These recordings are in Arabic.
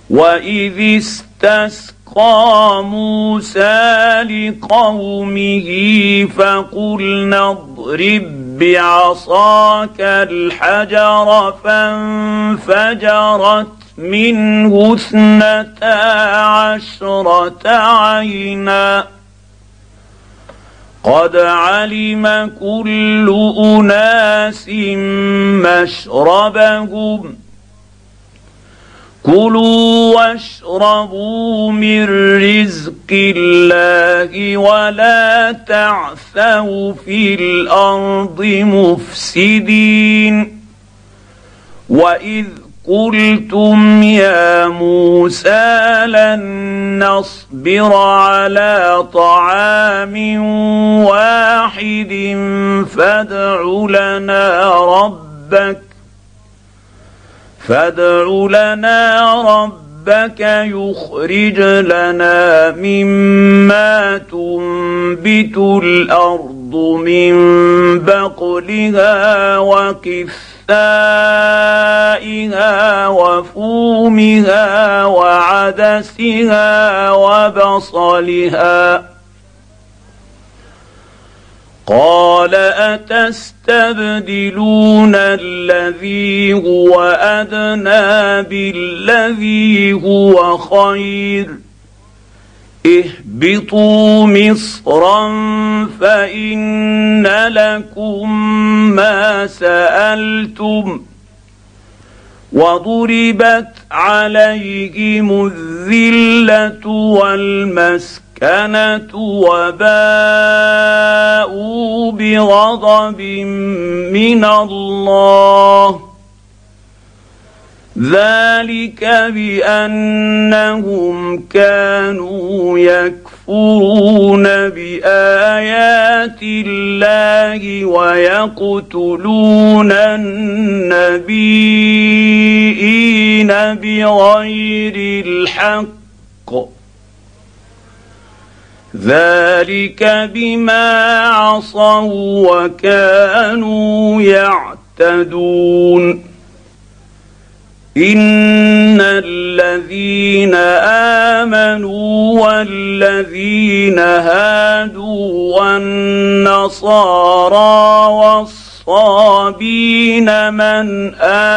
وإذ استسقى موسى لقومه فقلنا اضرب بعصاك الحجر فانفجرت منه 12 عينا قد علم كل أناس مشربهم كلوا واشربوا من رزق الله ولا تعثوا في الأرض مفسدين وإذ قلتم يا موسى لن نصبر على طعام واحد فادع لنا ربك يخرج لنا مما تنبت الأرض من بقلها وقثائها وفومها وعدسها وبصلها قال أتستبدلون الذي هو أدنى بالذي هو خير اهبطوا مصرا فإن لكم ما سألتم وضربت عليهم الذلة والمسكنة وباءوا بغضب من الله ذلك بأنهم كانوا يكفرون بآيات الله ويقتلون النبيين بغير الحق ذلك بما عصوا وكانوا يعتدون إن الذين آمنوا والذين هادوا والنصارى والصابين من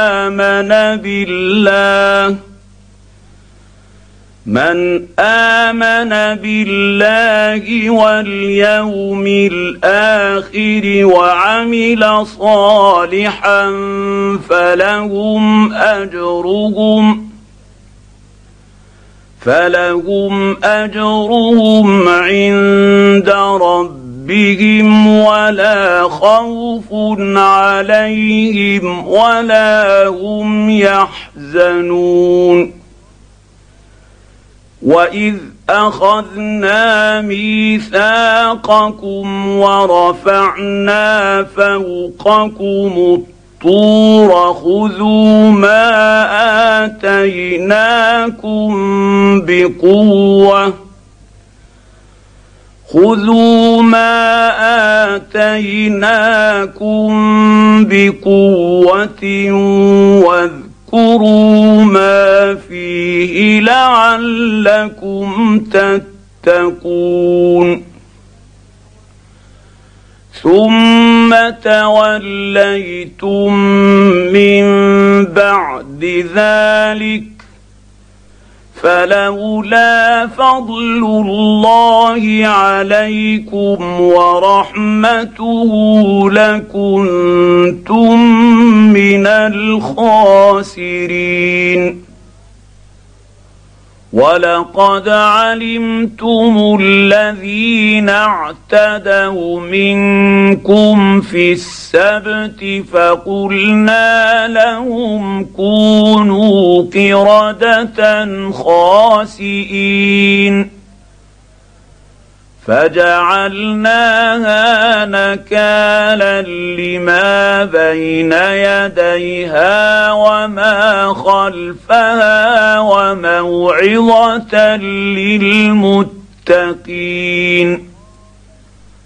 آمن بالله واليوم الآخر وعمل صالحا فلهم أجرهم عند ربهم ولا خوف عليهم ولا هم يحزنون وإذ أخذنا ميثاقكم ورفعنا فوقكم الطور خذوا ما آتيناكم بقوة واذكروا ما فيه لعلكم تتقون ثم توليتم من بعد ذلك فلولا فضل الله عليكم ورحمته لكنتم من الخاسرين ولقد علمتم الذين اعتدوا منكم في السبت فقلنا لهم كونوا قردة خاسئين فجعلناها نكالا لما بين يديها وما خلفها وموعظة للمتقين